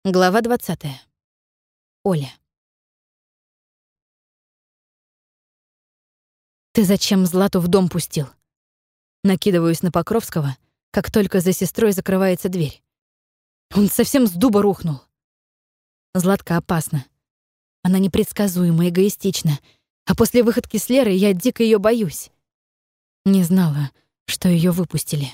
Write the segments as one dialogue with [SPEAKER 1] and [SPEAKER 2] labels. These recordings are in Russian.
[SPEAKER 1] Глава 20. Оля. «Ты зачем Злату в дом пустил?» Накидываюсь на Покровского, как только за сестрой закрывается дверь. Он совсем с дуба рухнул. Златка опасна. Она непредсказуема, эгоистична. А после выходки с Лерой я дико ее боюсь. Не знала, что ее выпустили.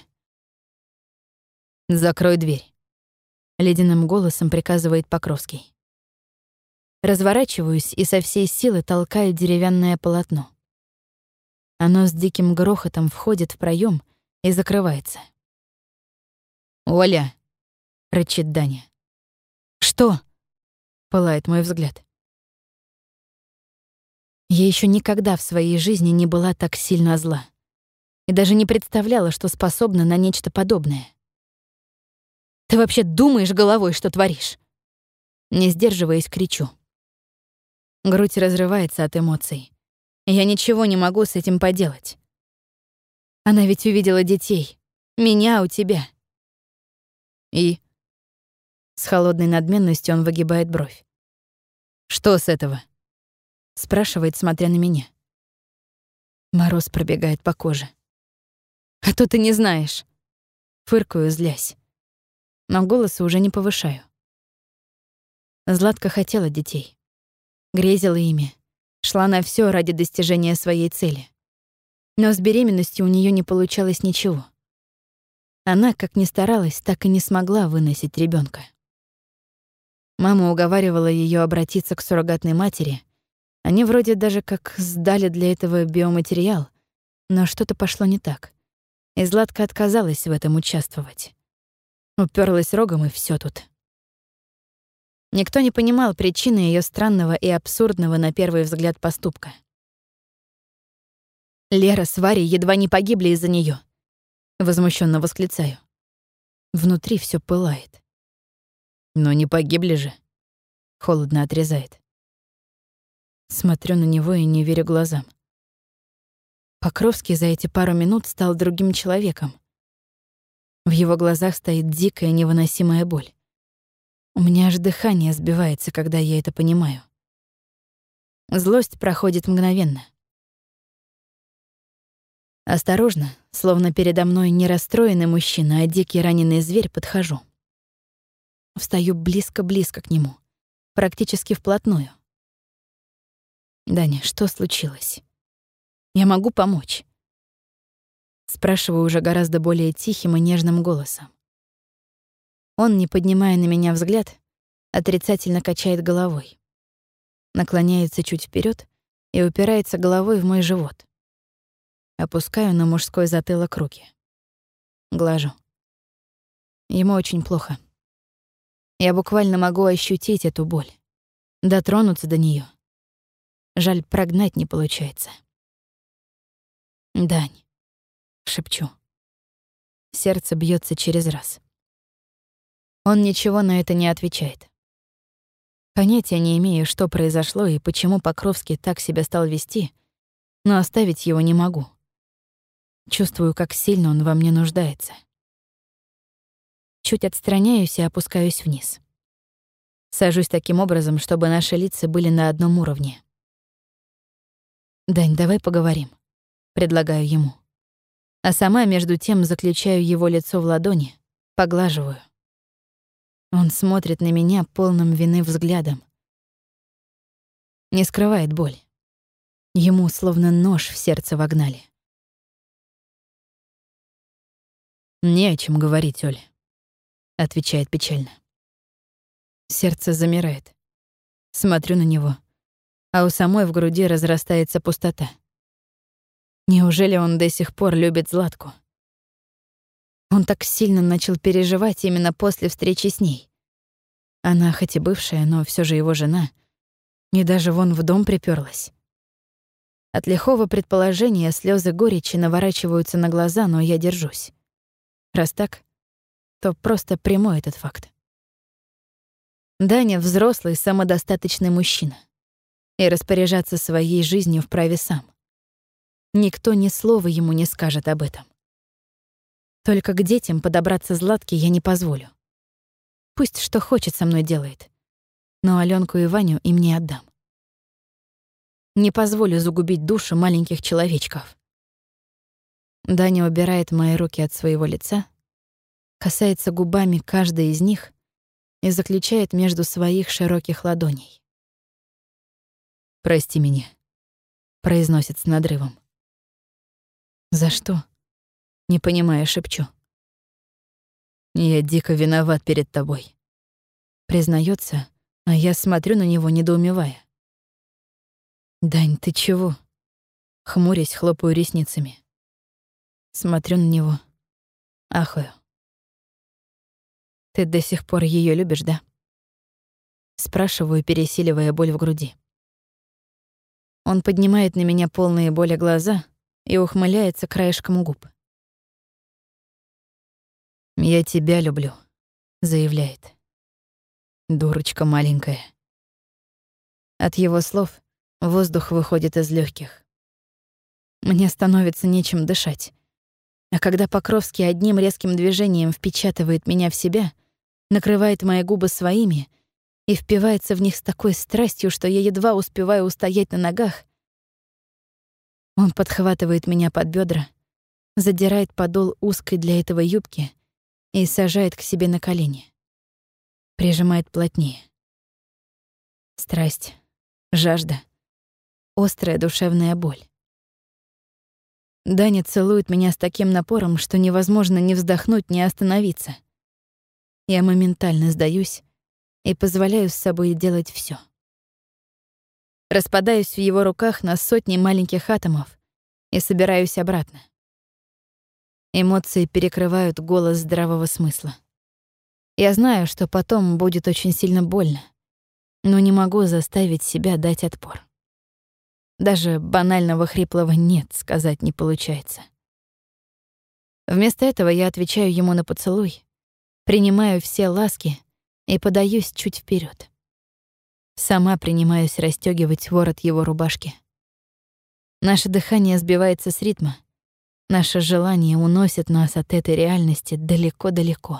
[SPEAKER 1] «Закрой дверь», — ледяным голосом приказывает Покровский. Разворачиваюсь и со всей силы толкаю деревянное полотно. Оно с диким грохотом входит в проем и закрывается. «Оля!» — рычит Даня. «Что?» — пылает мой взгляд. Я еще никогда в своей жизни не была так сильно зла и даже не представляла, что способна на нечто подобное. «Ты вообще думаешь головой, что творишь?» Не сдерживаясь, кричу. Грудь разрывается от эмоций. Я ничего не могу с этим поделать. Она ведь увидела детей. Меня у тебя. И? С холодной надменностью он выгибает бровь. «Что с этого?» Спрашивает, смотря на меня. Мороз пробегает по коже. «А то ты не знаешь». Фыркаю, злясь. Но голоса уже не повышаю. Златка хотела детей. Грезила ими. Шла на всё ради достижения своей цели. Но с беременностью у неё не получалось ничего. Она, как ни старалась, так и не смогла выносить ребёнка. Мама уговаривала её обратиться к суррогатной матери. Они вроде даже как сдали для этого биоматериал, но что-то пошло не так. И Златка отказалась в этом участвовать. Уперлась рогом, и всё тут. Никто не понимал причины её странного и абсурдного на первый взгляд поступка. Лера с Варей едва не погибли из-за неё. Возмущённо восклицаю. Внутри всё пылает. «Но не погибли же», — холодно отрезает. Смотрю на него и не верю глазам. Покровский за эти пару минут стал другим человеком. В его глазах стоит дикая невыносимая боль. У меня аж дыхание сбивается, когда я это понимаю. Злость проходит мгновенно. Осторожно, словно передо мной не расстроенный мужчина, а дикий раненый зверь, подхожу. Встаю близко-близко к нему, практически вплотную. «Даня, что случилось? Я могу помочь?» Спрашиваю уже гораздо более тихим и нежным голосом. Он, не поднимая на меня взгляд, отрицательно качает головой. Наклоняется чуть вперед и упирается головой в мой живот. Опускаю на мужской затылок руки. Глажу. Ему очень плохо. Я буквально могу ощутить эту боль, дотронуться до неё. Жаль, прогнать не получается. «Дань», — шепчу. Сердце бьётся через раз. Он ничего на это не отвечает. Понятия не имею, что произошло и почему Покровский так себя стал вести, но оставить его не могу. Чувствую, как сильно он во мне нуждается. Чуть отстраняюсь и опускаюсь вниз. Сажусь таким образом, чтобы наши лица были на одном уровне. «Дань, давай поговорим», — предлагаю ему. А сама, между тем, заключаю его лицо в ладони, поглаживаю. Он смотрит на меня полным вины взглядом. Не скрывает боль. Ему словно нож в сердце вогнали. «Не о чем говорить, Оля», — отвечает печально. Сердце замирает. Смотрю на него, а у самой в груди разрастается пустота. Неужели он до сих пор любит Златку? Он так сильно начал переживать именно после встречи с ней. Она хоть и бывшая, но всё же его жена, и даже вон в дом припёрлась. От лихого предположения слёзы горечи наворачиваются на глаза, но я держусь. Раз так, то просто приму этот факт. Даня — взрослый, самодостаточный мужчина, и распоряжаться своей жизнью вправе сам. Никто ни слова ему не скажет об этом. Только к детям подобраться Златке я не позволю. Пусть что хочет со мной делает. Но Алёнку и Ваню им не отдам. Не позволю загубить души маленьких человечков. Даня убирает мои руки от своего лица, касается губами каждой из них и заключает между своих широких ладоней. «Прости меня», — произносит с надрывом. «За что?» — не понимая, шепчу. «Я дико виноват перед тобой», — признается, а я смотрю на него, недоумевая. «Дань, ты чего?» Хмурясь, хлопаю ресницами. Смотрю на него, ахаю. «Ты до сих пор ее любишь, да?» Спрашиваю, пересиливая боль в груди. Он поднимает на меня полные боли глаза и ухмыляется краешком губ. «Я тебя люблю», — заявляет. «Дурочка маленькая». От его слов воздух выходит из легких. Мне становится нечем дышать. А когда Покровский одним резким движением впечатывает меня в себя, накрывает мои губы своими и впивается в них с такой страстью, что я едва успеваю устоять на ногах, он подхватывает меня под бедра, задирает подол узкой для этого юбки и сажает к себе на колени. Прижимает плотнее. Страсть, жажда, острая душевная боль. Даня целует меня с таким напором, что невозможно ни вздохнуть, ни остановиться. Я моментально сдаюсь и позволяю с собой делать всё. Распадаюсь в его руках на сотни маленьких атомов и собираюсь обратно. Эмоции перекрывают голос здравого смысла. Я знаю, что потом будет очень сильно больно, но не могу заставить себя дать отпор. Даже банального хриплого «нет» сказать не получается. Вместо этого я отвечаю ему на поцелуй, принимаю все ласки и подаюсь чуть вперед. Сама принимаюсь расстёгивать ворот его рубашки. Наше дыхание сбивается с ритма, наше желание уносит нас от этой реальности далеко-далеко.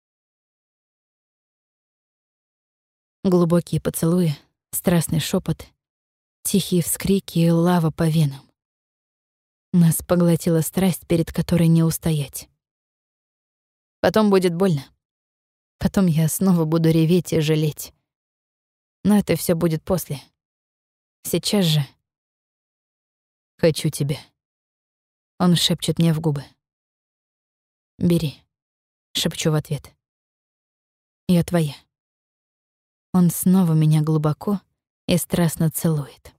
[SPEAKER 1] Глубокие поцелуи, страстный шепот, тихие вскрики и лава по венам. Нас поглотила страсть, перед которой не устоять. Потом будет больно. Потом я снова буду реветь и жалеть. Но это всё будет после. Сейчас же... «Хочу тебя». Он шепчет мне в губы. «Бери», — шепчу в ответ. «Я твоя». Он снова меня глубоко и страстно целует.